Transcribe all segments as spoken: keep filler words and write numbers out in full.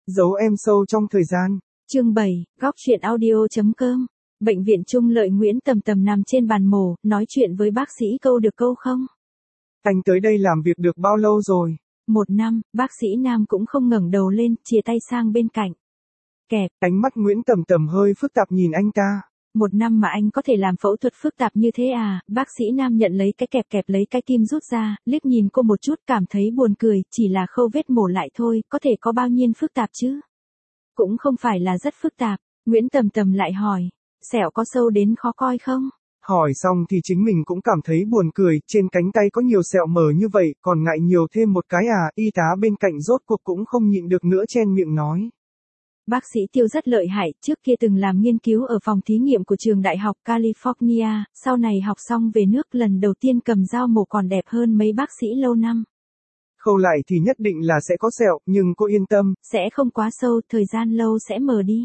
Giấu em sâu trong thời gian. Chương bảy, góc truyện audio.com. Bệnh viện Trung Lợi Nguyễn Tầm Tầm nằm trên bàn mổ, nói chuyện với bác sĩ câu được câu không. Anh tới đây làm việc được bao lâu rồi? Một năm, bác sĩ Nam cũng không ngẩng đầu lên, chìa tay sang bên cạnh. Kẹp. Ánh mắt Nguyễn Tầm Tầm hơi phức tạp nhìn anh ta. Một năm mà anh có thể làm phẫu thuật phức tạp như thế à? Bác sĩ Nam nhận lấy cái kẹp kẹp lấy cái kim rút ra, liếc nhìn cô một chút cảm thấy buồn cười, chỉ là khâu vết mổ lại thôi, có thể có bao nhiêu phức tạp chứ? Cũng không phải là rất phức tạp. Nguyễn Tầm Tầm lại hỏi, sẹo có sâu đến khó coi không? Hỏi xong thì chính mình cũng cảm thấy buồn cười, trên cánh tay có nhiều sẹo mờ như vậy, còn ngại nhiều thêm một cái à? Y tá bên cạnh rốt cuộc cũng không nhịn được nữa chen miệng nói. Bác sĩ Tiêu rất lợi hại, trước kia từng làm nghiên cứu ở phòng thí nghiệm của trường đại học California, sau này học xong về nước lần đầu tiên cầm dao mổ còn đẹp hơn mấy bác sĩ lâu năm. Khâu lại thì nhất định là sẽ có sẹo, nhưng cô yên tâm. Sẽ không quá sâu, thời gian lâu sẽ mờ đi.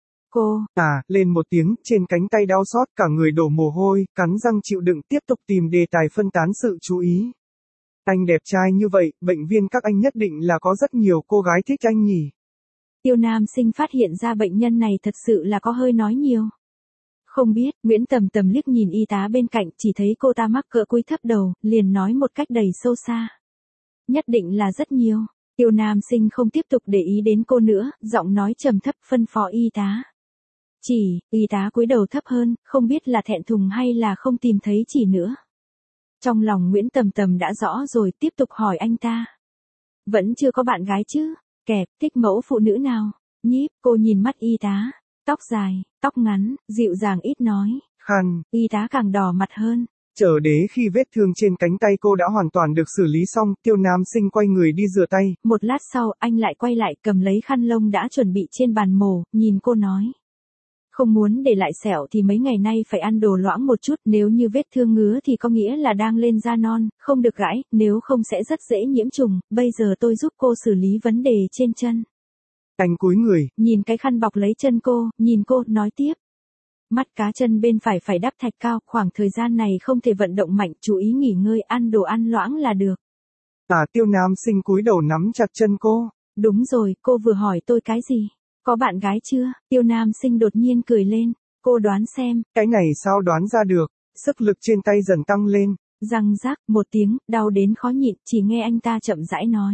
Cô, à, lên một tiếng, trên cánh tay đau xót, cả người đổ mồ hôi, cắn răng chịu đựng tiếp tục tìm đề tài phân tán sự chú ý. Anh đẹp trai như vậy, bệnh viên các anh nhất định là có rất nhiều cô gái thích anh nhỉ. Tiêu Nam Sinh phát hiện ra bệnh nhân này thật sự là có hơi nói nhiều. Không biết, Nguyễn Tầm Tầm liếc nhìn y tá bên cạnh, chỉ thấy cô ta mắc cỡ cúi thấp đầu, liền nói một cách đầy sâu xa. Nhất định là rất nhiều. Tiêu Nam Sinh không tiếp tục để ý đến cô nữa, giọng nói trầm thấp phân phó y tá. Chỉ, y tá cúi đầu thấp hơn, không biết là thẹn thùng hay là không tìm thấy chỉ nữa. Trong lòng Nguyễn Tầm Tầm đã rõ rồi, tiếp tục hỏi anh ta. Vẫn chưa có bạn gái chứ? Kẹp, thích mẫu phụ nữ nào? Nhíp, cô nhìn mắt y tá. Tóc dài, tóc ngắn, dịu dàng ít nói. Khăn. Y tá càng đỏ mặt hơn. Chờ đế khi vết thương trên cánh tay cô đã hoàn toàn được xử lý xong, Tiêu Nam Sinh quay người đi rửa tay. Một lát sau, anh lại quay lại cầm lấy khăn lông đã chuẩn bị trên bàn mổ, nhìn cô nói. Không muốn để lại sẹo thì mấy ngày nay phải ăn đồ loãng một chút, nếu như vết thương ngứa thì có nghĩa là đang lên da non, không được gãi, nếu không sẽ rất dễ nhiễm trùng, bây giờ tôi giúp cô xử lý vấn đề trên chân. Anh cúi người, nhìn cái khăn bọc lấy chân cô, nhìn cô, nói tiếp. Mắt cá chân bên phải phải đắp thạch cao, khoảng thời gian này không thể vận động mạnh, chú ý nghỉ ngơi, ăn đồ ăn loãng là được. À, Tiêu Nam Sinh cúi đầu nắm chặt chân cô. Đúng rồi, cô vừa hỏi tôi cái gì? Có bạn gái chưa? Tiêu Nam Sinh đột nhiên cười lên. Cô đoán xem. Cái này sao đoán ra được? Sức lực trên tay dần tăng lên. Răng rác, một tiếng, đau đến khó nhịn, chỉ nghe anh ta chậm rãi nói.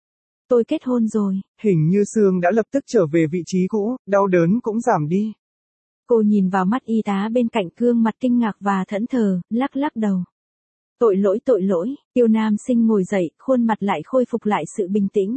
Tôi kết hôn rồi. Hình như xương đã lập tức trở về vị trí cũ, đau đớn cũng giảm đi. Cô nhìn vào mắt y tá bên cạnh, gương mặt kinh ngạc và thẫn thờ, lắc lắc đầu. Tội lỗi tội lỗi, Tiêu Nam Sinh ngồi dậy, khuôn mặt lại khôi phục lại sự bình tĩnh.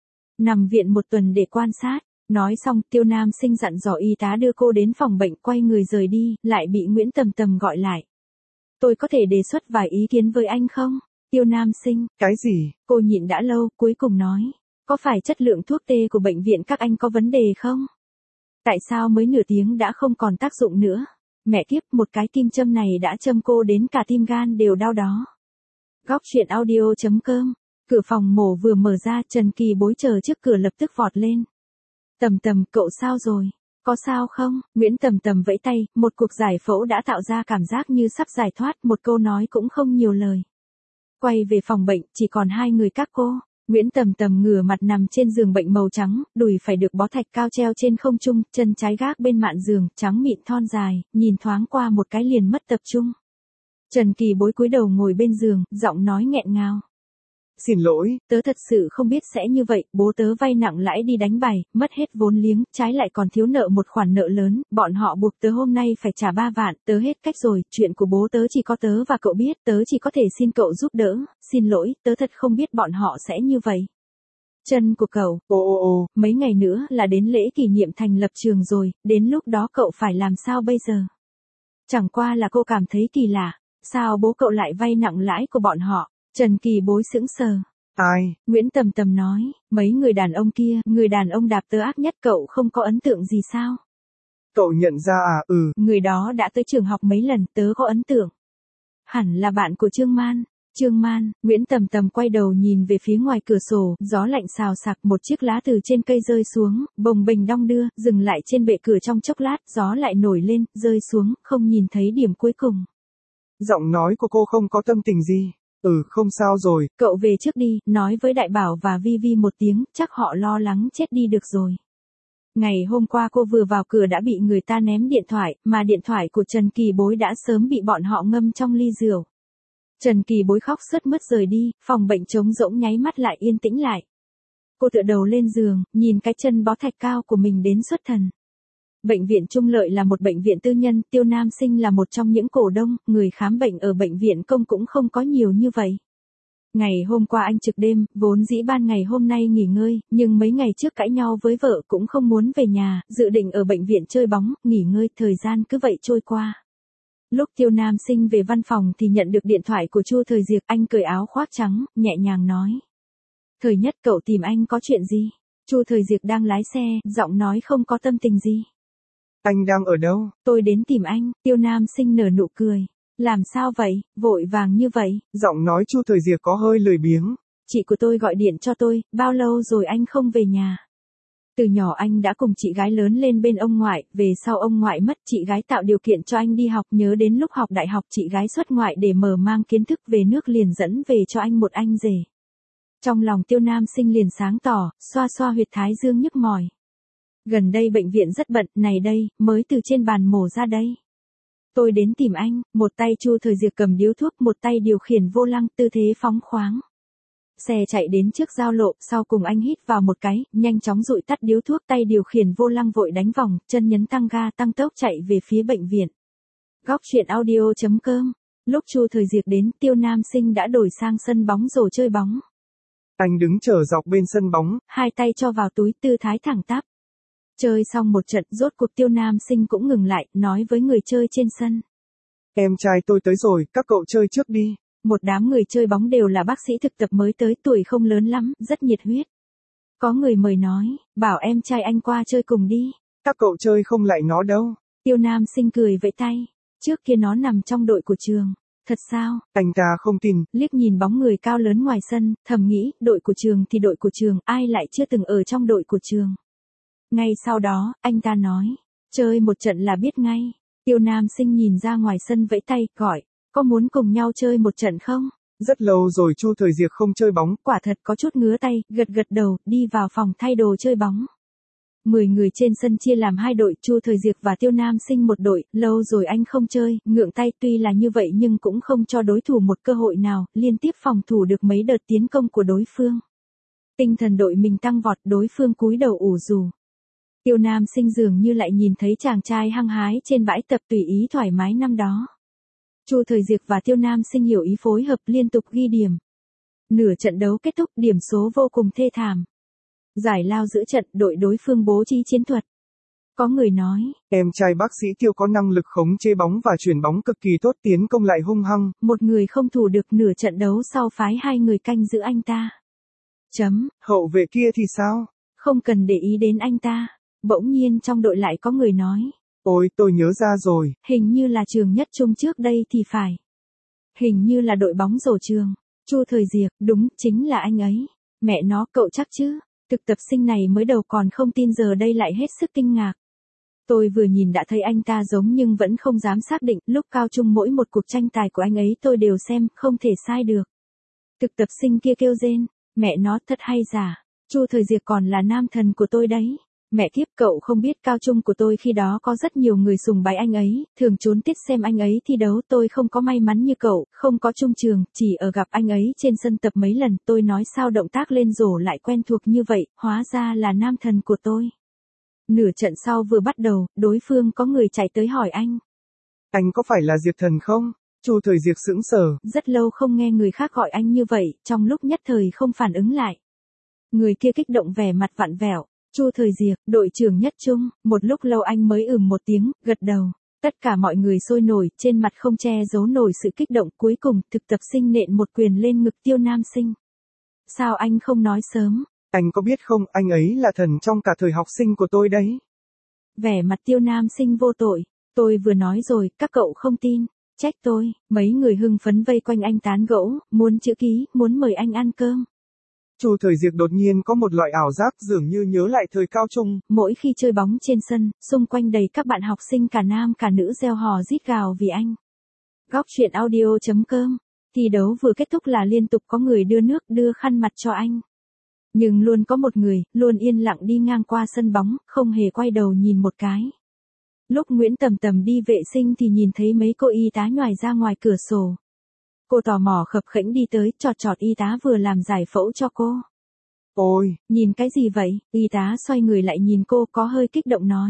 Nằm viện một tuần để quan sát. Nói xong, Tiêu Nam Sinh dặn dò y tá đưa cô đến phòng bệnh, quay người rời đi, lại bị Nguyễn Tầm Tầm gọi lại. Tôi có thể đề xuất vài ý kiến với anh không? Tiêu Nam Sinh. Cái gì? Cô nhịn đã lâu, cuối cùng nói. Có phải chất lượng thuốc tê của bệnh viện các anh có vấn đề không? Tại sao mới nửa tiếng đã không còn tác dụng nữa? Mẹ kiếp, một cái kim châm này đã châm cô đến cả tim gan đều đau đó. Góc truyện audio.com. Cửa phòng mổ vừa mở ra, Trần Kỳ Bối chờ trước cửa lập tức vọt lên. Tầm Tầm, cậu sao rồi? Có sao không? Nguyễn Tầm Tầm vẫy tay, một cuộc giải phẫu đã tạo ra cảm giác như sắp giải thoát, một câu nói cũng không nhiều lời. Quay về phòng bệnh, chỉ còn hai người các cô. Nguyễn Tầm Tầm ngửa mặt nằm trên giường bệnh màu trắng, đùi phải được bó thạch cao treo trên không trung, chân trái gác bên mạn giường, trắng mịn thon dài, nhìn thoáng qua một cái liền mất tập trung. Trần Kỳ Bối cúi đầu ngồi bên giường, giọng nói nghẹn ngào. Xin lỗi, tớ thật sự không biết sẽ như vậy, bố tớ vay nặng lãi đi đánh bài, mất hết vốn liếng, trái lại còn thiếu nợ một khoản nợ lớn, bọn họ buộc tớ hôm nay phải trả ba vạn, tớ hết cách rồi, chuyện của bố tớ chỉ có tớ và cậu biết, tớ chỉ có thể xin cậu giúp đỡ, xin lỗi, tớ thật không biết bọn họ sẽ như vậy. Chân của cậu, ô ô ô, mấy ngày nữa là đến lễ kỷ niệm thành lập trường rồi, đến lúc đó cậu phải làm sao bây giờ? Chẳng qua là cô cảm thấy kỳ lạ, sao bố cậu lại vay nặng lãi của bọn họ? Trần Kỳ Bối sững sờ. Ai? Nguyễn Tầm Tầm nói, mấy người đàn ông kia, người đàn ông đạp tớ ác nhất, cậu không có ấn tượng gì sao? Cậu nhận ra à? Ừ. Người đó đã tới trường học mấy lần, tớ có ấn tượng. Hẳn là bạn của Trương Man. Trương Man, Nguyễn Tầm Tầm quay đầu nhìn về phía ngoài cửa sổ, gió lạnh xào xạc, một chiếc lá từ trên cây rơi xuống, bồng bềnh đong đưa, dừng lại trên bệ cửa trong chốc lát, gió lại nổi lên, rơi xuống, không nhìn thấy điểm cuối cùng. Giọng nói của cô không có tâm tình gì. Ừ, không sao rồi. Cậu về trước đi, nói với Đại Bảo và Vi Vi một tiếng, chắc họ lo lắng chết đi được rồi. Ngày hôm qua cô vừa vào cửa đã bị người ta ném điện thoại, mà điện thoại của Trần Kỳ Bối đã sớm bị bọn họ ngâm trong ly rượu. Trần Kỳ Bối khóc sướt mướt rời đi, phòng bệnh trống rỗng nháy mắt lại yên tĩnh lại. Cô tựa đầu lên giường, nhìn cái chân bó thạch cao của mình đến xuất thần. Bệnh viện Trung Lợi là một bệnh viện tư nhân, Tiêu Nam Sinh là một trong những cổ đông, người khám bệnh ở bệnh viện công cũng không có nhiều như vậy. Ngày hôm qua anh trực đêm, vốn dĩ ban ngày hôm nay nghỉ ngơi, nhưng mấy ngày trước cãi nhau với vợ cũng không muốn về nhà, dự định ở bệnh viện chơi bóng, nghỉ ngơi, thời gian cứ vậy trôi qua. Lúc Tiêu Nam Sinh về văn phòng thì nhận được điện thoại của Chu Thời Diệp, anh cởi áo khoác trắng, nhẹ nhàng nói. Thời Nhất, cậu tìm anh có chuyện gì? Chu Thời Diệp đang lái xe, giọng nói không có tâm tình gì. Anh đang ở đâu? Tôi đến tìm anh, Tiêu Nam Sinh nở nụ cười. Làm sao vậy, vội vàng như vậy? Giọng nói Chu Thời Diệp có hơi lười biếng. Chị của tôi gọi điện cho tôi, bao lâu rồi anh không về nhà? Từ nhỏ anh đã cùng chị gái lớn lên bên ông ngoại, về sau ông ngoại mất, chị gái tạo điều kiện cho anh đi học, nhớ đến lúc học đại học chị gái xuất ngoại để mở mang kiến thức về nước liền dẫn về cho anh một anh rể. Trong lòng Tiêu Nam Sinh liền sáng tỏ, xoa xoa huyệt thái dương nhức mỏi. Gần đây bệnh viện rất bận, này đây, mới từ trên bàn mổ ra đây. Tôi đến tìm anh, một tay Chu Thời Diệp cầm điếu thuốc, một tay điều khiển vô lăng, tư thế phóng khoáng. Xe chạy đến trước giao lộ, sau cùng anh hít vào một cái, nhanh chóng dụi tắt điếu thuốc, tay điều khiển vô lăng vội đánh vòng, chân nhấn tăng ga tăng tốc chạy về phía bệnh viện. Góc truyện audio chấm com. Lúc Chu Thời Diệp đến, Tiêu Nam Sinh đã đổi sang sân bóng rổ chơi bóng. Anh đứng chờ dọc bên sân bóng, hai tay cho vào túi, tư thái thẳng tắp. Chơi xong một trận, rốt cuộc Tiêu Nam Sinh cũng ngừng lại, nói với người chơi trên sân. Em trai tôi tới rồi, các cậu chơi trước đi. Một đám người chơi bóng đều là bác sĩ thực tập mới tới, tuổi không lớn lắm, rất nhiệt huyết. Có người mời nói, bảo em trai anh qua chơi cùng đi. Các cậu chơi không lại nó đâu. Tiêu Nam Sinh cười vẫy tay. Trước kia nó nằm trong đội của trường. Thật sao? Anh ta không tin. Liếc nhìn bóng người cao lớn ngoài sân, thầm nghĩ, đội của trường thì đội của trường, ai lại chưa từng ở trong đội của trường. Ngay sau đó, anh ta nói, chơi một trận là biết ngay. Tiêu Nam Sinh nhìn ra ngoài sân vẫy tay, gọi, có muốn cùng nhau chơi một trận không? Rất lâu rồi Chu Thời Diệp không chơi bóng. Quả thật có chút ngứa tay, gật gật đầu, đi vào phòng thay đồ chơi bóng. Mười người trên sân chia làm hai đội, Chu Thời Diệp và Tiêu Nam Sinh một đội, lâu rồi anh không chơi, ngượng tay, tuy là như vậy nhưng cũng không cho đối thủ một cơ hội nào, liên tiếp phòng thủ được mấy đợt tiến công của đối phương. Tinh thần đội mình tăng vọt, đối phương cúi đầu ủ rù. Tiêu Nam Sinh dường như lại nhìn thấy chàng trai hăng hái trên bãi tập tùy ý thoải mái năm đó. Chu Thời Diệp và Tiêu Nam Sinh hiểu ý phối hợp liên tục ghi điểm. Nửa trận đấu kết thúc, điểm số vô cùng thê thảm. Giải lao giữa trận, đội đối phương bố trí chiến thuật. Có người nói, em trai bác sĩ Tiêu có năng lực khống chế bóng và chuyển bóng cực kỳ tốt, tiến công lại hung hăng. Một người không thủ được, nửa trận đấu sau phái hai người canh giữ anh ta. Chấm. Hậu vệ kia thì sao? Không cần để ý đến anh ta. Bỗng nhiên trong đội lại có người nói. Ôi, tôi nhớ ra rồi. Hình như là Trường Nhất Trung trước đây thì phải. Hình như là đội bóng rổ trường. Chu Thời Diệp, đúng, chính là anh ấy. Mẹ nó, cậu chắc chứ? Thực tập sinh này mới đầu còn không tin, giờ đây lại hết sức kinh ngạc. Tôi vừa nhìn đã thấy anh ta giống nhưng vẫn không dám xác định, lúc cao trung mỗi một cuộc tranh tài của anh ấy tôi đều xem, không thể sai được. Thực tập sinh kia kêu rên, mẹ nó thật hay giả, Chu Thời Diệp còn là nam thần của tôi đấy. Mẹ kiếp, cậu không biết cao trung của tôi khi đó có rất nhiều người sùng bái anh ấy, thường trốn tiết xem anh ấy thi đấu, tôi không có may mắn như cậu, không có chung trường, chỉ ở gặp anh ấy trên sân tập mấy lần, tôi nói sao động tác lên rổ lại quen thuộc như vậy, hóa ra là nam thần của tôi. Nửa trận sau vừa bắt đầu, đối phương có người chạy tới hỏi anh. Anh có phải là Diệp Thần không? Chu Thời Diệp sững sờ. Rất lâu không nghe người khác gọi anh như vậy, trong lúc nhất thời không phản ứng lại. Người kia kích động vẻ mặt vặn vẹo. Chu Thời Diệp, đội trưởng Nhất Trung, một lúc lâu anh mới ừm một tiếng, gật đầu. Tất cả mọi người sôi nổi, trên mặt không che giấu nổi sự kích động, cuối cùng, thực tập sinh nện một quyền lên ngực Tiêu Nam Sinh. Sao anh không nói sớm? Anh có biết không, anh ấy là thần trong cả thời học sinh của tôi đấy. Vẻ mặt Tiêu Nam Sinh vô tội. Tôi vừa nói rồi, các cậu không tin. Trách tôi, mấy người hưng phấn vây quanh anh tán gẫu, muốn chữ ký, muốn mời anh ăn cơm. Chu Thời Diệp đột nhiên có một loại ảo giác dường như nhớ lại thời cao trung. Mỗi khi chơi bóng trên sân, xung quanh đầy các bạn học sinh cả nam cả nữ reo hò rít gào vì anh. Góc truyện audio chấm com Thi đấu vừa kết thúc là liên tục có người đưa nước đưa khăn mặt cho anh. Nhưng luôn có một người, luôn yên lặng đi ngang qua sân bóng, không hề quay đầu nhìn một cái. Lúc Nguyễn Tầm Tầm đi vệ sinh thì nhìn thấy mấy cô y tá nhoài ra ngoài cửa sổ. Cô tò mò khập khểnh đi tới, chọt chọt y tá vừa làm giải phẫu cho cô. Ôi, nhìn cái gì vậy? Y tá xoay người lại nhìn cô có hơi kích động nói.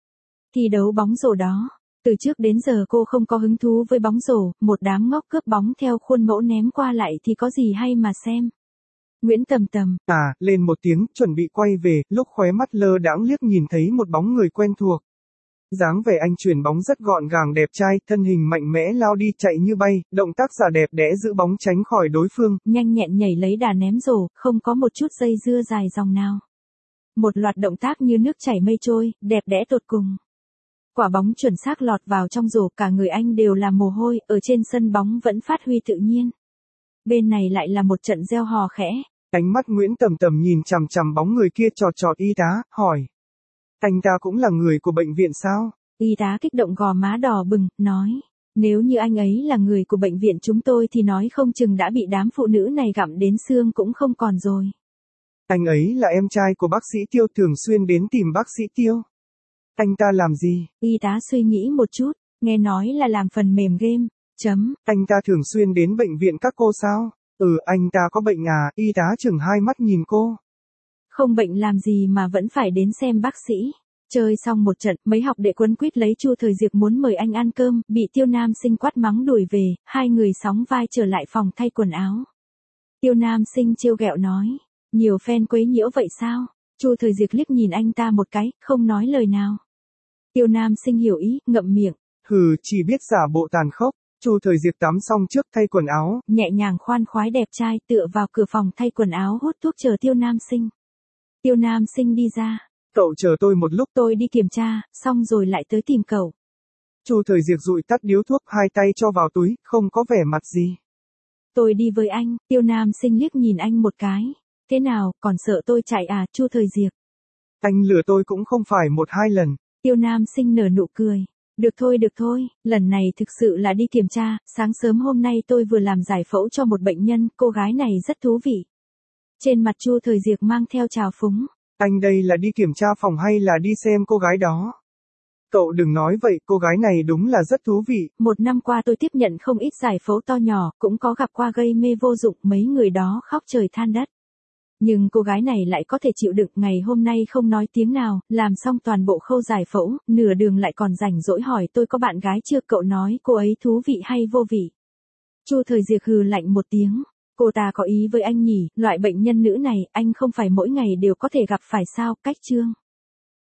Thi đấu bóng rổ đó. Từ trước đến giờ cô không có hứng thú với bóng rổ, một đám ngốc cướp bóng theo khuôn mẫu ném qua lại thì có gì hay mà xem. Nguyễn Tầm Tầm. À, lên một tiếng, chuẩn bị quay về, lúc khóe mắt lơ đãng liếc nhìn thấy một bóng người quen thuộc. Dáng vẻ anh chuyền bóng rất gọn gàng đẹp trai, thân hình mạnh mẽ lao đi chạy như bay, động tác giả đẹp đẽ giữ bóng tránh khỏi đối phương. Nhanh nhẹn nhảy lấy đà ném rổ, không có một chút dây dưa dài dòng nào. Một loạt động tác như nước chảy mây trôi, đẹp đẽ tột cùng. Quả bóng chuẩn xác lọt vào trong rổ, cả người anh đều là mồ hôi, ở trên sân bóng vẫn phát huy tự nhiên. Bên này lại là một trận reo hò khẽ. Ánh mắt Nguyễn Tầm Tầm nhìn chằm chằm bóng người kia chọt chọt y tá, hỏi. Anh ta cũng là người của bệnh viện sao? Y tá kích động gò má đỏ bừng, nói. Nếu như anh ấy là người của bệnh viện chúng tôi thì nói không chừng đã bị đám phụ nữ này gặm đến xương cũng không còn rồi. Anh ấy là em trai của bác sĩ Tiêu, thường xuyên đến tìm bác sĩ Tiêu. Anh ta làm gì? Y tá suy nghĩ một chút, nghe nói là làm phần mềm game. Chấm. Anh ta thường xuyên đến bệnh viện các cô sao? Ừ, anh ta có bệnh à? Y tá chừng hai mắt nhìn cô. Không bệnh làm gì mà vẫn phải đến xem bác sĩ. Chơi xong một trận, mấy học đệ quấn quýt lấy Chu Thời Diệp muốn mời anh ăn cơm, bị Tiêu Nam Sinh quát mắng đuổi về, hai người sóng vai trở lại phòng thay quần áo. Tiêu Nam Sinh trêu ghẹo nói, nhiều fan quấy nhiễu vậy sao? Chu Thời Diệp liếc nhìn anh ta một cái, không nói lời nào. Tiêu Nam Sinh hiểu ý, ngậm miệng. Hừ, chỉ biết giả bộ tàn khốc. Chu Thời Diệp tắm xong trước thay quần áo, nhẹ nhàng khoan khoái đẹp trai tựa vào cửa phòng thay quần áo hút thuốc chờ Tiêu Nam Sinh. Tiêu Nam Sinh đi ra. Cậu chờ tôi một lúc, tôi đi kiểm tra, xong rồi lại tới tìm cậu. Chu Thời Diệp dụi tắt điếu thuốc, hai tay cho vào túi, không có vẻ mặt gì. Tôi đi với anh. Tiêu Nam Sinh liếc nhìn anh một cái. Thế nào, còn sợ tôi chạy à, Chu Thời Diệp? Anh lừa tôi cũng không phải một hai lần. Tiêu Nam Sinh nở nụ cười. Được thôi được thôi, lần này thực sự là đi kiểm tra, sáng sớm hôm nay tôi vừa làm giải phẫu cho một bệnh nhân, cô gái này rất thú vị. Trên mặt Chu Thời Diệp mang theo trào phúng. Anh đây là đi kiểm tra phòng hay là đi xem cô gái đó? Cậu đừng nói vậy, cô gái này đúng là rất thú vị. Một năm qua tôi tiếp nhận không ít giải phẫu to nhỏ, cũng có gặp qua gây mê vô dụng, mấy người đó khóc trời than đất. Nhưng cô gái này lại có thể chịu đựng, ngày hôm nay không nói tiếng nào, làm xong toàn bộ khâu giải phẫu, nửa đường lại còn rảnh rỗi hỏi tôi có bạn gái chưa, cậu nói cô ấy thú vị hay vô vị. Chu Thời Diệp hừ lạnh một tiếng, cô ta có ý với anh nhỉ, loại bệnh nhân nữ này anh không phải mỗi ngày đều có thể gặp phải sao, cách trương.